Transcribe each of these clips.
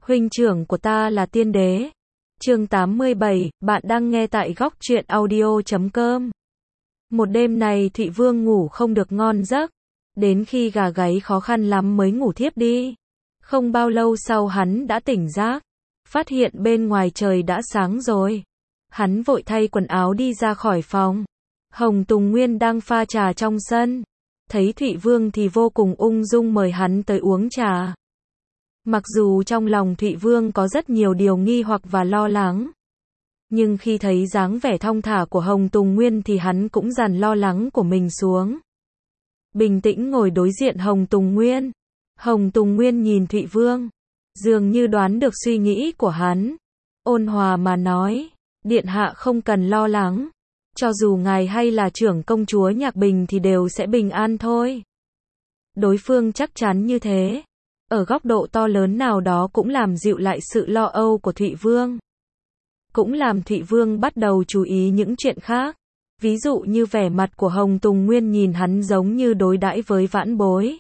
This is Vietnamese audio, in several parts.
Huynh trưởng của ta là tiên đế. Chương 87, bạn đang nghe tại góc truyện audio.com. Một đêm này Thụy Vương ngủ không được ngon giấc, đến khi gà gáy khó khăn lắm mới ngủ thiếp đi. Không bao lâu sau hắn đã tỉnh giấc, phát hiện bên ngoài trời đã sáng rồi. Hắn vội thay quần áo đi ra khỏi phòng. Hồng Tùng Nguyên đang pha trà trong sân. Thấy Thụy Vương thì vô cùng ung dung mời hắn tới uống trà. Mặc dù trong lòng Thụy Vương có rất nhiều điều nghi hoặc và lo lắng, nhưng khi thấy dáng vẻ thong thả của Hồng Tùng Nguyên thì hắn cũng dàn lo lắng của mình xuống. Bình tĩnh ngồi đối diện Hồng Tùng Nguyên. Hồng Tùng Nguyên nhìn Thụy Vương, dường như đoán được suy nghĩ của hắn. Ôn hòa mà nói, điện hạ không cần lo lắng. Cho dù ngài hay là trưởng công chúa Nhạc Bình thì đều sẽ bình an thôi. Đối phương chắc chắn như thế, ở góc độ to lớn nào đó cũng làm dịu lại sự lo âu của Thụy Vương. Cũng làm Thụy Vương bắt đầu chú ý những chuyện khác. Ví dụ như vẻ mặt của Hồng Tùng Nguyên nhìn hắn giống như đối đãi với vãn bối,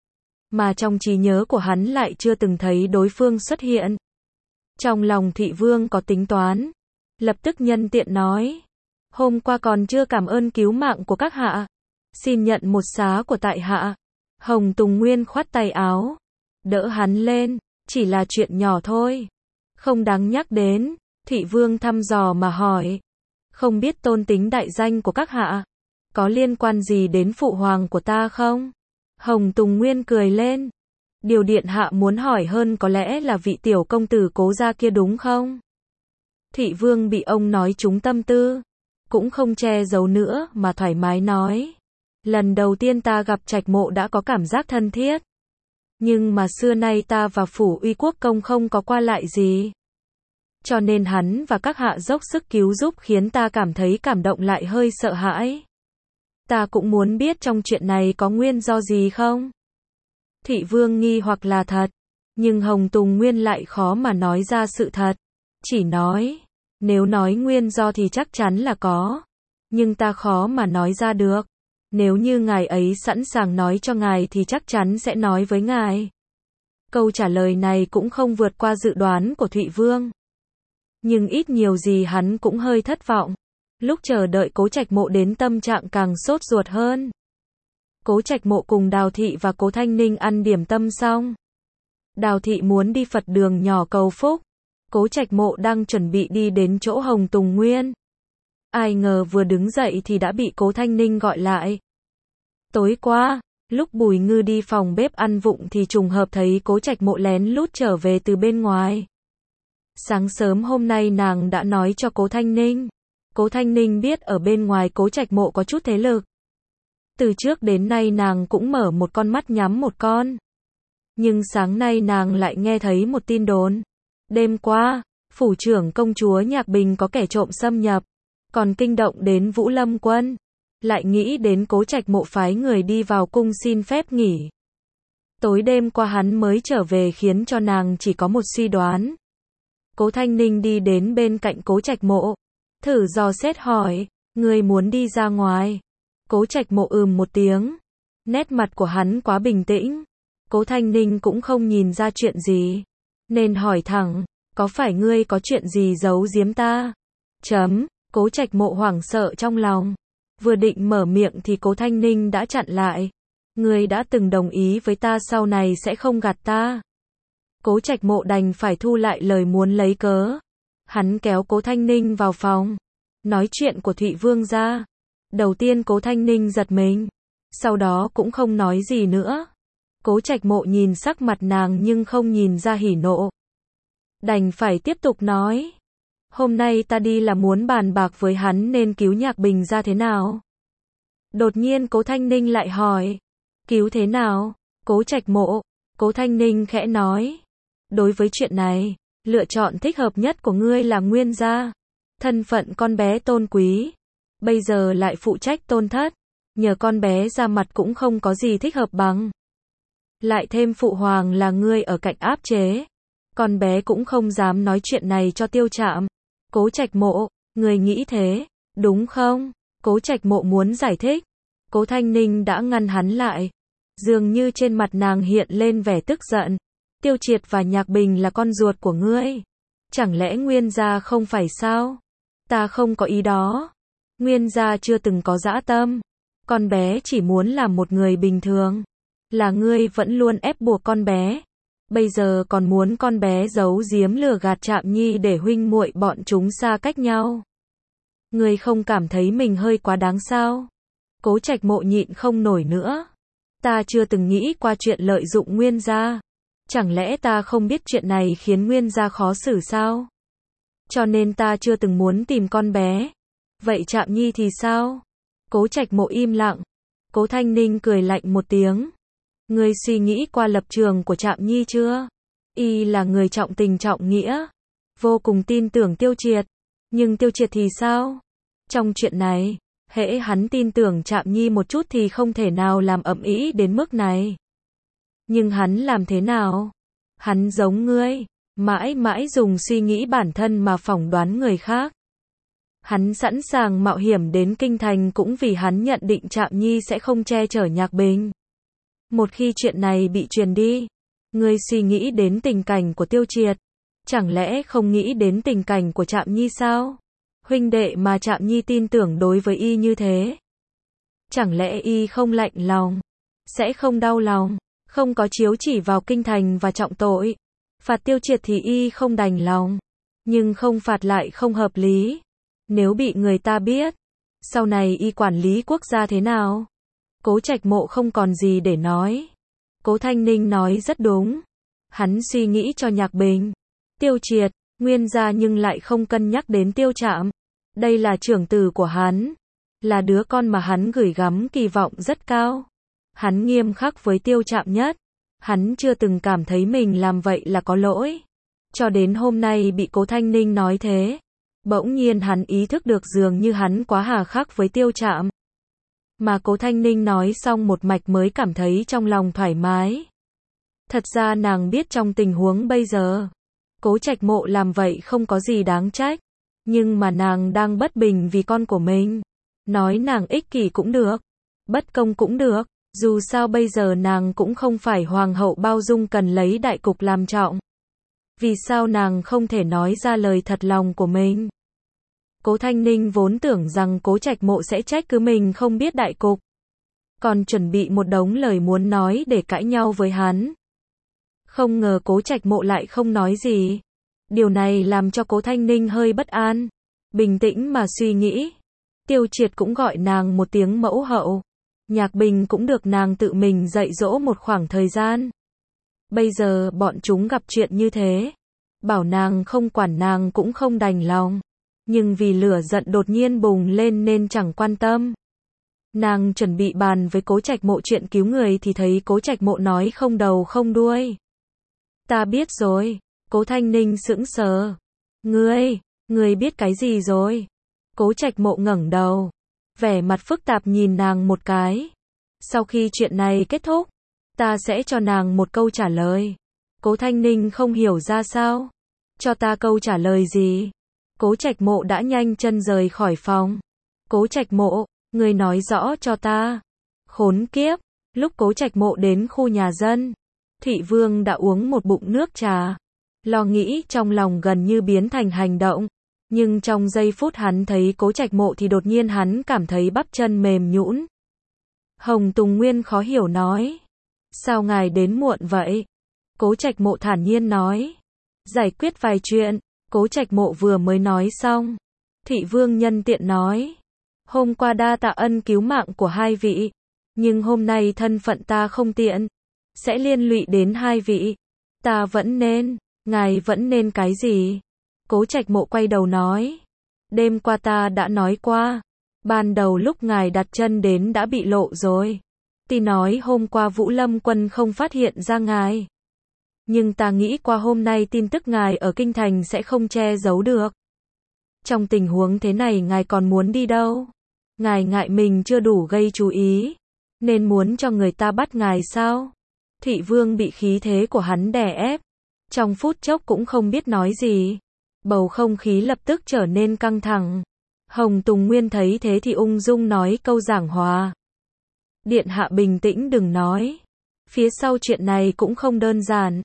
mà trong trí nhớ của hắn lại chưa từng thấy đối phương xuất hiện. Trong lòng Thụy Vương có tính toán, lập tức nhân tiện nói, hôm qua còn chưa cảm ơn cứu mạng của các hạ, xin nhận một xá của tại hạ. Hồng Tùng Nguyên khoát tay áo, đỡ hắn lên, chỉ là chuyện nhỏ thôi, không đáng nhắc đến. Thụy Vương thăm dò mà hỏi, không biết tôn tính đại danh của các hạ, có liên quan gì đến phụ hoàng của ta không? Hồng Tùng Nguyên cười lên, điều điện hạ muốn hỏi hơn có lẽ là vị tiểu công tử Cố gia kia đúng không? Thụy Vương bị ông nói trúng tâm tư, cũng không che giấu nữa mà thoải mái nói, lần đầu tiên ta gặp Trạch Mộ đã có cảm giác thân thiết, nhưng mà xưa nay ta và phủ Uy Quốc công không có qua lại gì, cho nên hắn và các hạ dốc sức cứu giúp khiến ta cảm thấy cảm động lại hơi sợ hãi. Ta cũng muốn biết trong chuyện này có nguyên do gì không? Thụy Vương nghi hoặc là thật, nhưng Hồng Tùng Nguyên lại khó mà nói ra sự thật. Chỉ nói, nếu nói nguyên do thì chắc chắn là có, nhưng ta khó mà nói ra được. Nếu như ngài ấy sẵn sàng nói cho ngài thì chắc chắn sẽ nói với ngài. Câu trả lời này cũng không vượt qua dự đoán của Thụy Vương, nhưng ít nhiều gì hắn cũng hơi thất vọng. Lúc chờ đợi Cố Trạch Mộ đến tâm trạng càng sốt ruột hơn. Cố Trạch Mộ cùng Đào Thị và Cố Thanh Ninh ăn điểm tâm xong, Đào Thị muốn đi Phật đường nhỏ cầu phúc. Cố Trạch Mộ đang chuẩn bị đi đến chỗ Hồng Tùng Nguyên, ai ngờ vừa đứng dậy thì đã bị Cố Thanh Ninh gọi lại. Tối qua, lúc Bùi Ngư đi phòng bếp ăn vụng thì trùng hợp thấy Cố Trạch Mộ lén lút trở về từ bên ngoài. Sáng sớm hôm nay nàng đã nói cho Cố Thanh Ninh. Cố Thanh Ninh biết ở bên ngoài Cố Trạch Mộ có chút thế lực. Từ trước đến nay nàng cũng mở một con mắt nhắm một con. Nhưng sáng nay nàng lại nghe thấy một tin đồn. Đêm qua, phủ trưởng công chúa Nhạc Bình có kẻ trộm xâm nhập, còn kinh động đến Vũ Lâm Quân. Lại nghĩ đến Cố Trạch Mộ phái người đi vào cung xin phép nghỉ. Tối đêm qua hắn mới trở về khiến cho nàng chỉ có một suy đoán. Cố Thanh Ninh đi đến bên cạnh Cố Trạch Mộ, thử dò xét hỏi, ngươi muốn đi ra ngoài? Cố Trạch Mộ một tiếng. Nét mặt của hắn quá bình tĩnh. Cố Thanh Ninh cũng không nhìn ra chuyện gì, nên hỏi thẳng, có phải ngươi có chuyện gì giấu giếm ta? Cố Trạch Mộ hoảng sợ trong lòng, vừa định mở miệng thì Cố Thanh Ninh đã chặn lại. Ngươi đã từng đồng ý với ta sau này sẽ không gạt ta. Cố Trạch Mộ đành phải thu lại lời muốn lấy cớ. Hắn kéo Cố Thanh Ninh vào phòng, nói chuyện của Thụy Vương ra. Đầu tiên Cố Thanh Ninh giật mình, sau đó cũng không nói gì nữa. Cố Trạch Mộ nhìn sắc mặt nàng nhưng không nhìn ra hỉ nộ, đành phải tiếp tục nói, hôm nay ta đi là muốn bàn bạc với hắn nên cứu Nhạc Bình ra thế nào. Đột nhiên Cố Thanh Ninh lại hỏi, cứu thế nào? Cố Trạch Mộ. Cố Thanh Ninh khẽ nói, đối với chuyện này, lựa chọn thích hợp nhất của ngươi là Nguyên gia. Thân phận con bé tôn quý, bây giờ lại phụ trách tôn thất, nhờ con bé ra mặt cũng không có gì thích hợp bằng. Lại thêm phụ hoàng là ngươi ở cạnh áp chế, con bé cũng không dám nói chuyện này cho Tiêu Trạm. Cố Trạch Mộ, ngươi nghĩ thế, đúng không? Cố Trạch Mộ muốn giải thích, Cố Thanh Ninh đã ngăn hắn lại, dường như trên mặt nàng hiện lên vẻ tức giận. Tiêu Triệt và Nhạc Bình là con ruột của ngươi. Chẳng lẽ Nguyên gia không phải sao? Ta không có ý đó. Nguyên gia chưa từng có dã tâm. Con bé chỉ muốn làm một người bình thường. Là ngươi vẫn luôn ép buộc con bé. Bây giờ còn muốn con bé giấu giếm lừa gạt Trạm Nhi để huynh muội bọn chúng xa cách nhau. Ngươi không cảm thấy mình hơi quá đáng sao? Cố Trạch Mộ nhịn không nổi nữa. Ta chưa từng nghĩ qua chuyện lợi dụng Nguyên gia. Chẳng lẽ ta không biết chuyện này khiến Nguyên gia khó xử sao? Cho nên ta chưa từng muốn tìm con bé. Vậy Trạm Nhi thì sao? Cố Trạch Mộ im lặng. Cố Thanh Ninh cười lạnh một tiếng. Ngươi suy nghĩ qua lập trường của Trạm Nhi chưa? Y là người trọng tình trọng nghĩa. Vô cùng tin tưởng Tiêu Triệt. Nhưng Tiêu Triệt thì sao? Trong chuyện này, hễ hắn tin tưởng Trạm Nhi một chút thì không thể nào làm ầm ĩ đến mức này. Nhưng hắn làm thế nào? Hắn giống ngươi, mãi mãi dùng suy nghĩ bản thân mà phỏng đoán người khác. Hắn sẵn sàng mạo hiểm đến kinh thành cũng vì hắn nhận định Trạm Nhi sẽ không che chở Nhạc Bình. Một khi chuyện này bị truyền đi, ngươi suy nghĩ đến tình cảnh của Tiêu Triệt, chẳng lẽ không nghĩ đến tình cảnh của Trạm Nhi sao? Huynh đệ mà Trạm Nhi tin tưởng đối với y như thế, chẳng lẽ y không lạnh lòng, sẽ không đau lòng, không có chiếu chỉ vào kinh thành và trọng tội. Phạt Tiêu Triệt thì y không đành lòng, nhưng không phạt lại không hợp lý. Nếu bị người ta biết, sau này y quản lý quốc gia thế nào? Cố Trạch Mộ không còn gì để nói. Cố Thanh Ninh nói rất đúng. Hắn suy nghĩ cho Nhạc Bình, Tiêu Triệt, Nguyên gia nhưng lại không cân nhắc đến Tiêu Trạm. Đây là trưởng tử của hắn, là đứa con mà hắn gửi gắm kỳ vọng rất cao. Hắn nghiêm khắc với Tiêu Trạm nhất. Hắn chưa từng cảm thấy mình làm vậy là có lỗi. Cho đến hôm nay bị Cố Thanh Ninh nói thế, bỗng nhiên hắn ý thức được dường như hắn quá hà khắc với Tiêu Trạm. Mà Cố Thanh Ninh nói xong một mạch mới cảm thấy trong lòng thoải mái. Thật ra nàng biết trong tình huống bây giờ, Cố Trạch Mộ làm vậy không có gì đáng trách. Nhưng mà nàng đang bất bình vì con của mình. Nói nàng ích kỷ cũng được, bất công cũng được. Dù sao bây giờ nàng cũng không phải hoàng hậu bao dung cần lấy đại cục làm trọng. Vì sao nàng không thể nói ra lời thật lòng của mình? Cố Thanh Ninh vốn tưởng rằng Cố Trạch Mộ sẽ trách cứ mình không biết đại cục. Còn chuẩn bị một đống lời muốn nói để cãi nhau với hắn. Không ngờ Cố Trạch Mộ lại không nói gì. Điều này làm cho Cố Thanh Ninh hơi bất an. Bình tĩnh mà suy nghĩ. Tiêu Triệt cũng gọi nàng một tiếng mẫu hậu. Nhạc Bình cũng được nàng tự mình dạy dỗ một khoảng thời gian. Bây giờ bọn chúng gặp chuyện như thế, bảo nàng không quản nàng cũng không đành lòng. Nhưng vì lửa giận đột nhiên bùng lên nên chẳng quan tâm. Nàng chuẩn bị bàn với Cố Trạch Mộ chuyện cứu người thì thấy Cố Trạch Mộ nói không đầu không đuôi. Ta biết rồi. Cố Thanh Ninh sững sờ. Ngươi biết cái gì rồi? Cố Trạch Mộ ngẩng đầu, vẻ mặt phức tạp nhìn nàng một cái. Sau khi chuyện này kết thúc, ta sẽ cho nàng một câu trả lời. Cố Thanh Ninh không hiểu ra sao. Cho ta câu trả lời gì? Cố Trạch Mộ đã nhanh chân rời khỏi phòng. Cố Trạch Mộ, ngươi nói rõ cho ta. Khốn kiếp, lúc Cố Trạch Mộ đến khu nhà dân, Thụy Vương đã uống một bụng nước trà. Lo nghĩ trong lòng gần như biến thành hành động. Nhưng trong giây phút hắn thấy Cố Trạch Mộ thì đột nhiên hắn cảm thấy bắp chân mềm nhũn. Hồng Tùng Nguyên khó hiểu nói. Sao ngài đến muộn vậy? Cố Trạch Mộ thản nhiên nói. Giải quyết vài chuyện. Cố Trạch Mộ vừa mới nói xong, Thụy Vương nhân tiện nói. Hôm qua đa tạ ân cứu mạng của hai vị. Nhưng hôm nay thân phận ta không tiện. Sẽ liên lụy đến hai vị. Ta vẫn nên. Ngài vẫn nên cái gì? Cố Trạch Mộ quay đầu nói. Đêm qua ta đã nói qua. Ban đầu lúc ngài đặt chân đến đã bị lộ rồi. Ti nói hôm qua Vũ Lâm Quân không phát hiện ra ngài. Nhưng ta nghĩ qua hôm nay tin tức ngài ở kinh thành sẽ không che giấu được. Trong tình huống thế này ngài còn muốn đi đâu? Ngài ngại mình chưa đủ gây chú ý, nên muốn cho người ta bắt ngài sao? Thụy Vương bị khí thế của hắn đè ép. Trong phút chốc cũng không biết nói gì. Bầu không khí lập tức trở nên căng thẳng. Hồng Tùng Nguyên thấy thế thì ung dung nói câu giảng hòa. Điện hạ bình tĩnh đừng nói. Phía sau chuyện này cũng không đơn giản.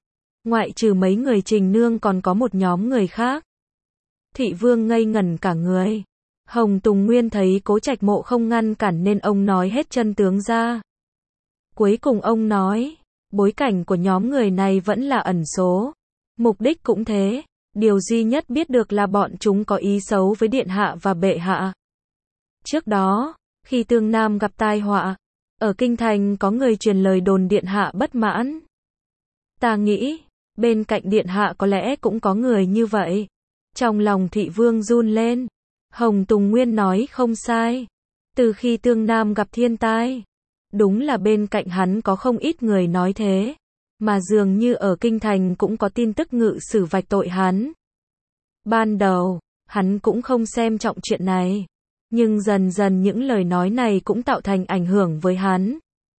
Ngoại trừ mấy người Trình Nương còn có một nhóm người khác. Thị Vương ngây ngẩn cả người. Hồng Tùng Nguyên thấy Cố Trạch Mộ không ngăn cản nên ông nói hết chân tướng ra. Cuối cùng ông nói, bối cảnh của nhóm người này vẫn là ẩn số. Mục đích cũng thế. Điều duy nhất biết được là bọn chúng có ý xấu với điện hạ và bệ hạ. Trước đó, khi Tương Nam gặp tai họa, ở kinh thành có người truyền lời đồn điện hạ bất mãn. Ta nghĩ, bên cạnh điện hạ có lẽ cũng có người như vậy. Trong lòng Thị Vương run lên. Hồng Tùng Nguyên nói không sai. Từ khi Tương Nam gặp thiên tai, đúng là bên cạnh hắn có không ít người nói thế. Mà dường như ở kinh thành cũng có tin tức ngự xử vạch tội hắn. Ban đầu, hắn cũng không xem trọng chuyện này. Nhưng dần dần những lời nói này cũng tạo thành ảnh hưởng với hắn.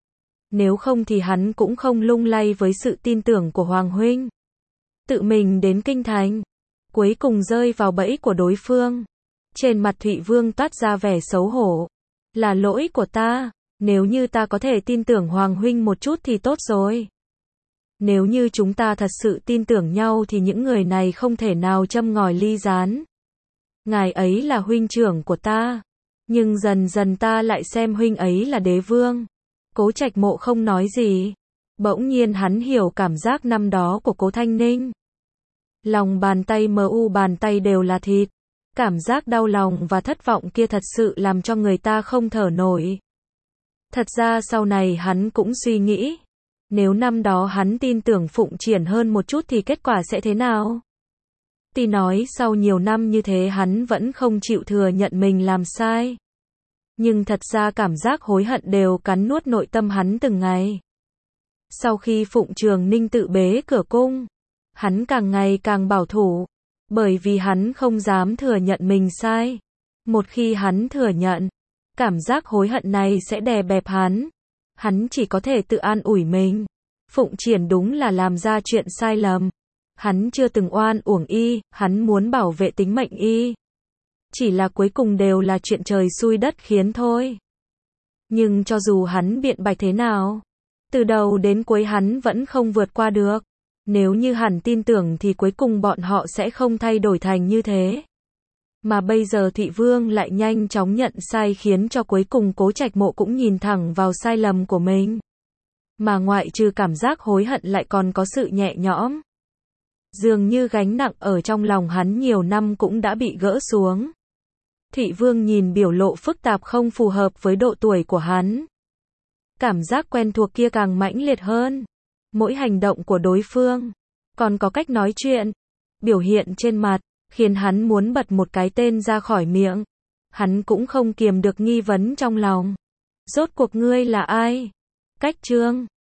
Nếu không thì hắn cũng không lung lay với sự tin tưởng của Hoàng huynh. Tự mình đến kinh thành, cuối cùng rơi vào bẫy của đối phương. Trên mặt Thụy Vương toát ra vẻ xấu hổ. Là lỗi của ta, nếu như ta có thể tin tưởng Hoàng huynh một chút thì tốt rồi. Nếu như chúng ta thật sự tin tưởng nhau thì những người này không thể nào châm ngòi ly gián. Ngài ấy là huynh trưởng của ta, nhưng dần dần ta lại xem huynh ấy là đế vương. Cố Trạch Mộ không nói gì. Bỗng nhiên hắn hiểu cảm giác năm đó của Cố Thanh Ninh. Lòng bàn tay bàn tay đều là thịt. Cảm giác đau lòng và thất vọng kia thật sự làm cho người ta không thở nổi. Thật ra sau này hắn cũng suy nghĩ, nếu năm đó hắn tin tưởng Phụng Triển hơn một chút thì kết quả sẽ thế nào? Tuy nói sau nhiều năm như thế hắn vẫn không chịu thừa nhận mình làm sai. Nhưng thật ra cảm giác hối hận đều cắn nuốt nội tâm hắn từng ngày. Sau khi Phụng Trường Ninh tự bế cửa cung, hắn càng ngày càng bảo thủ, bởi vì hắn không dám thừa nhận mình sai. Một khi hắn thừa nhận, cảm giác hối hận này sẽ đè bẹp hắn. Hắn chỉ có thể tự an ủi mình. Phụng Triển đúng là làm ra chuyện sai lầm. Hắn chưa từng oan uổng y, hắn muốn bảo vệ tính mệnh y. Chỉ là cuối cùng đều là chuyện trời xui đất khiến thôi. Nhưng cho dù hắn biện bạch thế nào, từ đầu đến cuối hắn vẫn không vượt qua được. Nếu như hắn tin tưởng thì cuối cùng bọn họ sẽ không thay đổi thành như thế. Mà bây giờ Thụy Vương lại nhanh chóng nhận sai khiến cho cuối cùng Cố Trạch Mộ cũng nhìn thẳng vào sai lầm của mình. Mà ngoại trừ cảm giác hối hận lại còn có sự nhẹ nhõm. Dường như gánh nặng ở trong lòng hắn nhiều năm cũng đã bị gỡ xuống. Thụy Vương nhìn biểu lộ phức tạp không phù hợp với độ tuổi của hắn. Cảm giác quen thuộc kia càng mãnh liệt hơn. Mỗi hành động của đối phương, còn có cách nói chuyện, biểu hiện trên mặt, khiến hắn muốn bật một cái tên ra khỏi miệng. Hắn cũng không kiềm được nghi vấn trong lòng. Rốt cuộc ngươi là ai? Cách Trương